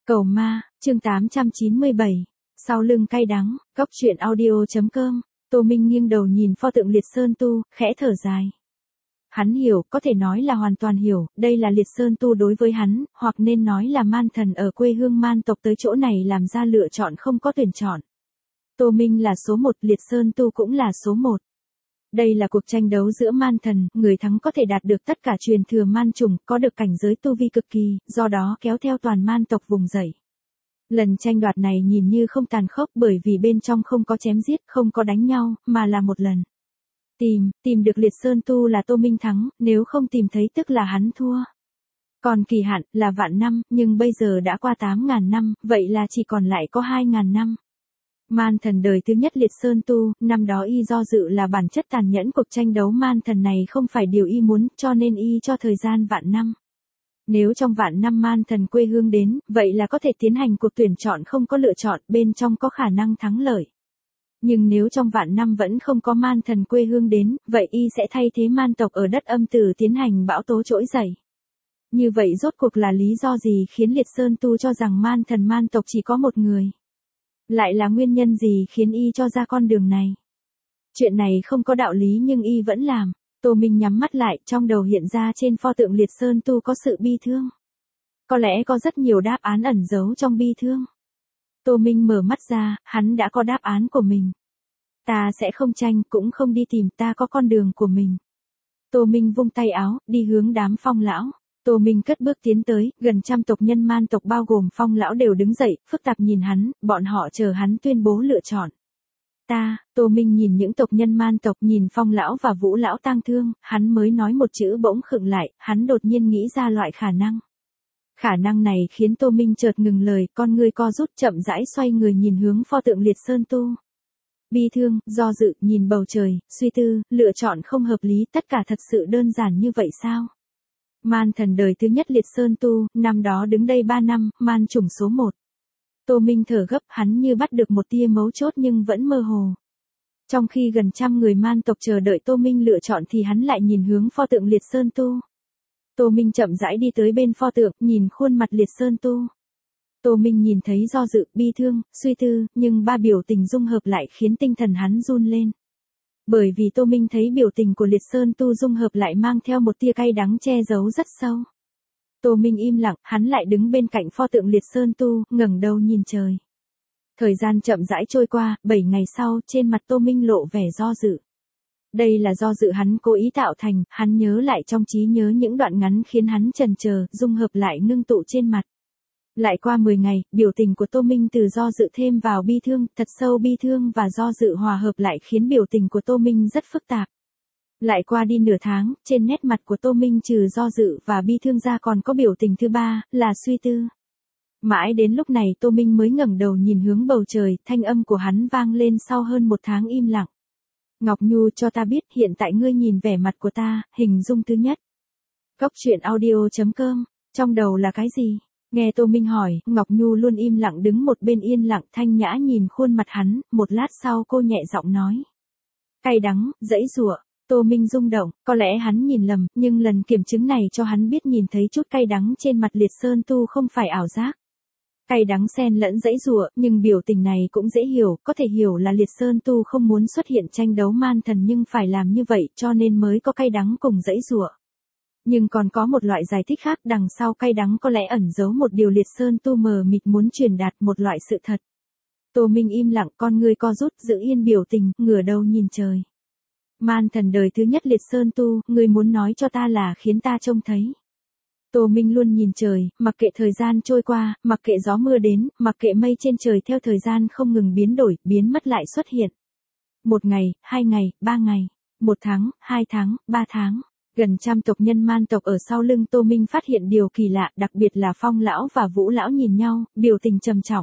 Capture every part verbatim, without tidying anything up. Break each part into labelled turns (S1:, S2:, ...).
S1: Cầu ma, chương tám trăm chín mươi bảy. Sau lưng cay đắng, góc truyện audio.com. Tô Minh nghiêng đầu nhìn pho tượng Liệt Sơn Tu, khẽ thở dài. Hắn hiểu, có thể nói là hoàn toàn hiểu, đây là Liệt Sơn Tu đối với hắn, hoặc nên nói là man thần ở quê hương man tộc tới chỗ này làm ra lựa chọn không có tuyển chọn. Tô Minh là số một, Liệt Sơn Tu cũng là số một. Đây là cuộc tranh đấu giữa man thần, người thắng có thể đạt được tất cả truyền thừa man chủng, có được cảnh giới tu vi cực kỳ, do đó kéo theo toàn man tộc vùng dậy. Lần tranh đoạt này nhìn như không tàn khốc bởi vì bên trong không có chém giết, không có đánh nhau, mà là một lần. Tìm, tìm được Liệt Sơn Tu là Tô Minh thắng, nếu không tìm thấy tức là hắn thua. Còn kỳ hạn là vạn năm, nhưng bây giờ đã qua tám ngàn năm, vậy là chỉ còn lại có hai ngàn năm. Man thần đời thứ nhất Liệt Sơn Tu, năm đó y do dự là bản chất tàn nhẫn cuộc tranh đấu man thần này không phải điều y muốn, cho nên y cho thời gian vạn năm. Nếu trong vạn năm man thần quê hương đến, vậy là có thể tiến hành cuộc tuyển chọn không có lựa chọn, bên trong có khả năng thắng lợi. Nhưng nếu trong vạn năm vẫn không có man thần quê hương đến, vậy y sẽ thay thế man tộc ở đất âm tử tiến hành bão tố trỗi dậy. Như vậy rốt cuộc là lý do gì khiến Liệt Sơn Tu cho rằng man thần man tộc chỉ có một người? Lại là nguyên nhân gì khiến y cho ra con đường này? Chuyện này không có đạo lý nhưng y vẫn làm. Tô Minh nhắm mắt lại, trong đầu hiện ra trên pho tượng Liệt Sơn Tu có sự bi thương. Có lẽ có rất nhiều đáp án ẩn giấu trong bi thương. Tô Minh mở mắt ra, hắn đã có đáp án của mình. Ta sẽ không tranh, cũng không đi tìm, ta có con đường của mình. Tô Minh vung tay áo, đi hướng đám Phong lão. Tô Minh cất bước tiến tới, gần trăm tộc nhân man tộc bao gồm Phong lão đều đứng dậy, phức tạp nhìn hắn, bọn họ chờ hắn tuyên bố lựa chọn. Ta, Tô Minh nhìn những tộc nhân man tộc, nhìn Phong lão và Vũ lão tang thương, hắn mới nói một chữ bỗng khựng lại, hắn đột nhiên nghĩ ra loại khả năng. Khả năng này khiến Tô Minh chợt ngừng lời, con ngươi co rút chậm rãi xoay người nhìn hướng pho tượng Liệt Sơn Tu. Bi thương, do dự, nhìn bầu trời, suy tư, lựa chọn không hợp lý, tất cả thật sự đơn giản như vậy sao? Man thần đời thứ nhất Liệt Sơn Tu, năm đó đứng đây ba năm, man chủng số một. Tô Minh thở gấp, hắn như bắt được một tia mấu chốt nhưng vẫn mơ hồ. Trong khi gần trăm người man tộc chờ đợi Tô Minh lựa chọn thì hắn lại nhìn hướng pho tượng Liệt Sơn Tu. Tô Minh chậm rãi đi tới bên pho tượng, nhìn khuôn mặt Liệt Sơn Tu. Tô Minh nhìn thấy do dự, bi thương, suy tư, nhưng ba biểu tình dung hợp lại khiến tinh thần hắn run lên. Bởi vì Tô Minh thấy biểu tình của Liệt Sơn Tu dung hợp lại mang theo một tia cay đắng che giấu rất sâu. Tô Minh im lặng, hắn lại đứng bên cạnh pho tượng Liệt Sơn Tu, ngẩng đầu nhìn trời. Thời gian chậm rãi trôi qua, bảy ngày sau, trên mặt Tô Minh lộ vẻ do dự. Đây là do dự hắn cố ý tạo thành, hắn nhớ lại trong trí nhớ những đoạn ngắn khiến hắn chần chờ, dung hợp lại ngưng tụ trên mặt. Lại qua mười ngày, biểu tình của Tô Minh từ do dự thêm vào bi thương, thật sâu bi thương và do dự hòa hợp lại khiến biểu tình của Tô Minh rất phức tạp. Lại qua đi nửa tháng, trên nét mặt của Tô Minh trừ do dự và bi thương ra còn có biểu tình thứ ba, là suy tư. Mãi đến lúc này Tô Minh mới ngẩng đầu nhìn hướng bầu trời, thanh âm của hắn vang lên sau hơn một tháng im lặng. Ngọc Nhu, cho ta biết hiện tại ngươi nhìn vẻ mặt của ta, hình dung thứ nhất. Góc truyện audio.com, trong đầu là cái gì? Nghe Tô Minh hỏi, Ngọc Nhu luôn im lặng đứng một bên yên lặng thanh nhã nhìn khuôn mặt hắn, một lát sau cô nhẹ giọng nói. Cay đắng, dãy giụa. Tô Minh rung động, có lẽ hắn nhìn lầm, nhưng lần kiểm chứng này cho hắn biết nhìn thấy chút cay đắng trên mặt Liệt Sơn Tu không phải ảo giác. Cay đắng xen lẫn dãy giụa, nhưng biểu tình này cũng dễ hiểu, có thể hiểu là Liệt Sơn Tu không muốn xuất hiện tranh đấu man thần nhưng phải làm như vậy cho nên mới có cay đắng cùng dãy giụa. Nhưng còn có một loại giải thích khác, đằng sau cay đắng có lẽ ẩn giấu một điều Liệt Sơn Tu mờ mịt muốn truyền đạt, một loại sự thật. Tô Minh im lặng, con ngươi co rút, giữ yên biểu tình, ngửa đầu nhìn trời. Man thần đời thứ nhất Liệt Sơn Tu, ngươi muốn nói cho ta là khiến ta trông thấy. Tô Minh luôn nhìn trời, mặc kệ thời gian trôi qua, mặc kệ gió mưa đến, mặc kệ mây trên trời theo thời gian không ngừng biến đổi, biến mất lại xuất hiện. Một ngày, hai ngày, ba ngày, một tháng, hai tháng, ba tháng. Gần trăm tộc nhân man tộc ở sau lưng Tô Minh phát hiện điều kỳ lạ, đặc biệt là Phong lão và Vũ lão nhìn nhau, biểu tình trầm trọng.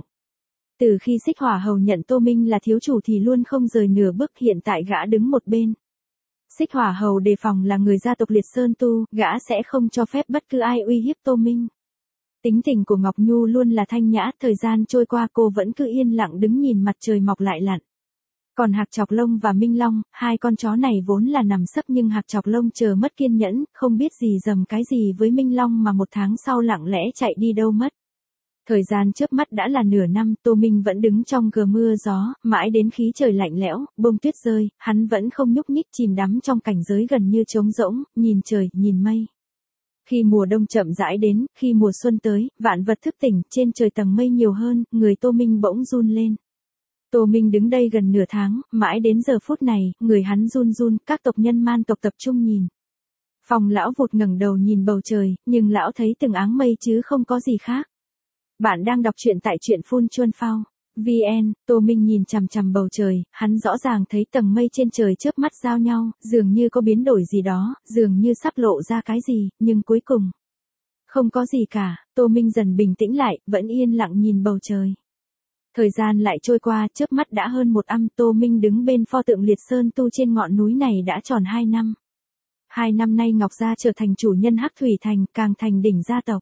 S1: Từ khi Xích Hỏa Hầu nhận Tô Minh là thiếu chủ thì luôn không rời nửa bước, hiện tại gã đứng một bên. Xích Hỏa Hầu đề phòng là người gia tộc Liệt Sơn Tu, gã sẽ không cho phép bất cứ ai uy hiếp Tô Minh. Tính tình của Ngọc Nhu luôn là thanh nhã, thời gian trôi qua cô vẫn cứ yên lặng đứng nhìn mặt trời mọc lại lặn. Còn Hạc Chọc Lông và Minh Long, hai con chó này vốn là nằm sấp nhưng Hạc Chọc Lông chờ mất kiên nhẫn, không biết gì dầm cái gì với Minh Long mà một tháng sau lặng lẽ chạy đi đâu mất. Thời gian chớp mắt đã là nửa năm, Tô Minh vẫn đứng trong gờ mưa gió, mãi đến khí trời lạnh lẽo, bông tuyết rơi, hắn vẫn không nhúc nhích, chìm đắm trong cảnh giới gần như trống rỗng, nhìn trời, nhìn mây. Khi mùa đông chậm rãi đến, khi mùa xuân tới, vạn vật thức tỉnh, trên trời tầng mây nhiều hơn, người Tô Minh bỗng run lên. Tô Minh đứng đây gần nửa tháng, mãi đến giờ phút này, người hắn run run, các tộc nhân Man tộc tập trung nhìn. Phong lão vụt ngẩng đầu nhìn bầu trời, nhưng lão thấy từng áng mây chứ không có gì khác. Bạn đang đọc truyện tại truyện phun chuân phao. vê en, Tô Minh nhìn chằm chằm bầu trời, hắn rõ ràng thấy tầng mây trên trời chớp mắt giao nhau, dường như có biến đổi gì đó, dường như sắp lộ ra cái gì, nhưng cuối cùng không có gì cả. Tô Minh dần bình tĩnh lại, vẫn yên lặng nhìn bầu trời. Thời gian lại trôi qua, chớp mắt đã hơn một năm, Tô Minh đứng bên pho tượng Liệt Sơn Tu trên ngọn núi này đã tròn hai năm. Hai năm nay Ngọc Gia trở thành chủ nhân Hắc Thủy Thành, càng thành đỉnh gia tộc.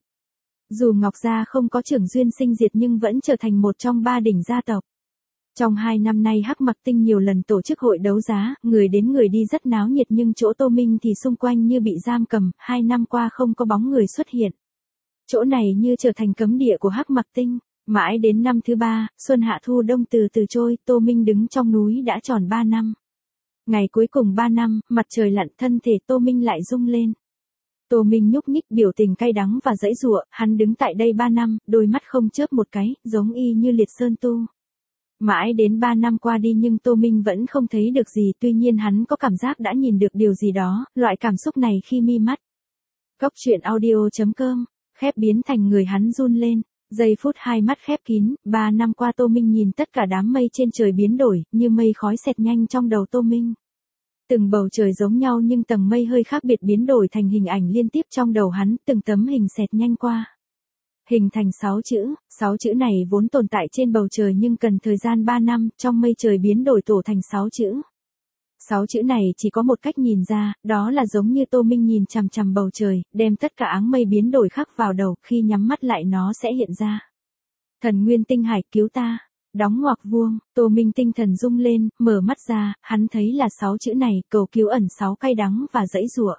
S1: Dù Ngọc Gia không có trưởng duyên sinh diệt nhưng vẫn trở thành một trong ba đỉnh gia tộc. Trong hai năm nay Hắc Mặc Tinh nhiều lần tổ chức hội đấu giá, người đến người đi rất náo nhiệt nhưng chỗ Tô Minh thì xung quanh như bị giam cầm, hai năm qua không có bóng người xuất hiện. Chỗ này như trở thành cấm địa của Hắc Mặc Tinh. Mãi đến năm thứ ba, xuân hạ thu đông từ từ trôi, Tô Minh đứng trong núi đã tròn ba năm. Ngày cuối cùng ba năm, mặt trời lặn, thân thể Tô Minh lại rung lên. Tô Minh nhúc nhích, biểu tình cay đắng và giãy giụa, hắn đứng tại đây ba năm, đôi mắt không chớp một cái, giống y như Liệt Sơn Tu. Mãi đến ba năm qua đi nhưng Tô Minh vẫn không thấy được gì, tuy nhiên hắn có cảm giác đã nhìn được điều gì đó, loại cảm xúc này khi mi mắt. Cốc truyện audio chấm com, khép biến thành người hắn run lên. Giây phút hai mắt khép kín, ba năm qua Tô Minh nhìn tất cả đám mây trên trời biến đổi, như mây khói xẹt nhanh trong đầu Tô Minh. Từng bầu trời giống nhau nhưng tầng mây hơi khác biệt biến đổi thành hình ảnh liên tiếp trong đầu hắn, từng tấm hình xẹt nhanh qua. Hình thành sáu chữ, sáu chữ này vốn tồn tại trên bầu trời nhưng cần thời gian ba năm, trong mây trời biến đổi tổ thành sáu chữ. Sáu chữ này chỉ có một cách nhìn ra, đó là giống như Tô Minh nhìn chằm chằm bầu trời, đem tất cả áng mây biến đổi khắc vào đầu, khi nhắm mắt lại nó sẽ hiện ra. Thần Nguyên Tinh Hải cứu ta, đóng ngoặc vuông, Tô Minh tinh thần rung lên, mở mắt ra, hắn thấy là sáu chữ này, cầu cứu ẩn sáu cay đắng và giãy giụa.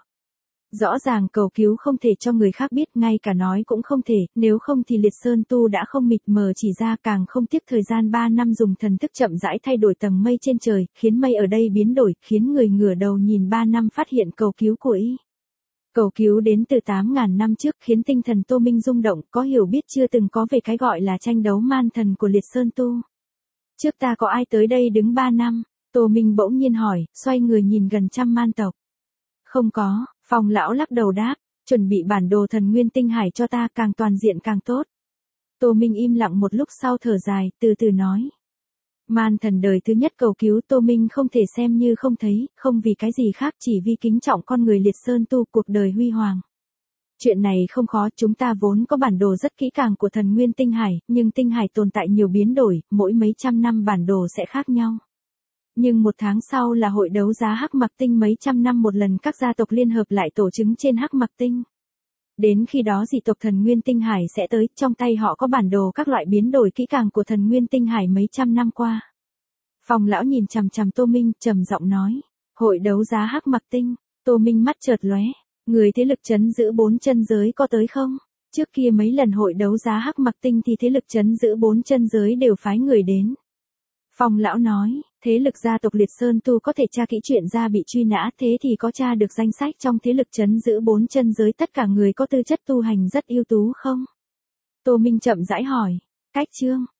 S1: Rõ ràng cầu cứu không thể cho người khác biết, ngay cả nói cũng không thể, nếu không thì Liệt Sơn Tu đã không mịt mờ chỉ ra, càng không tiếc thời gian ba năm dùng thần thức chậm rãi thay đổi tầng mây trên trời, khiến mây ở đây biến đổi, khiến người ngửa đầu nhìn ba năm phát hiện cầu cứu của y. Cầu cứu đến từ tám ngàn năm trước, khiến tinh thần Tô Minh rung động, có hiểu biết chưa từng có về cái gọi là tranh đấu man thần của Liệt Sơn Tu. Trước ta có ai tới đây đứng ba năm? Tô Minh bỗng nhiên hỏi, xoay người nhìn gần trăm man tộc. Không có. Phong lão lắc đầu đáp, chuẩn bị bản đồ Thần Nguyên Tinh Hải cho ta, càng toàn diện càng tốt. Tô Minh im lặng một lúc sau thở dài, từ từ nói. Man thần đời thứ nhất cầu cứu Tô Minh không thể xem như không thấy, không vì cái gì khác, chỉ vì kính trọng con người Liệt Sơn Tu cuộc đời huy hoàng. Chuyện này không khó, chúng ta vốn có bản đồ rất kỹ càng của Thần Nguyên Tinh Hải, nhưng Tinh Hải tồn tại nhiều biến đổi, mỗi mấy trăm năm bản đồ sẽ khác nhau. Nhưng một tháng sau là hội đấu giá Hắc Mặc Tinh, mấy trăm năm một lần các gia tộc liên hợp lại tổ chứng trên Hắc Mặc Tinh. Đến khi đó dị tộc Thần Nguyên Tinh Hải sẽ tới, trong tay họ có bản đồ các loại biến đổi kỹ càng của Thần Nguyên Tinh Hải mấy trăm năm qua. Phong lão nhìn chằm chằm Tô Minh, trầm giọng nói, hội đấu giá Hắc Mặc Tinh. Tô Minh mắt chợt lóe, người thế lực trấn giữ bốn chân giới có tới không? Trước kia mấy lần hội đấu giá Hắc Mặc Tinh thì thế lực trấn giữ bốn chân giới đều phái người đến. Phong lão nói, thế lực gia tộc Liệt Sơn Tu có thể tra kỹ chuyện ra bị truy nã, thế thì có tra được danh sách trong thế lực trấn giữ bốn chân giới tất cả người có tư chất tu hành rất ưu tú không? Tô Minh chậm rãi hỏi, cách chương,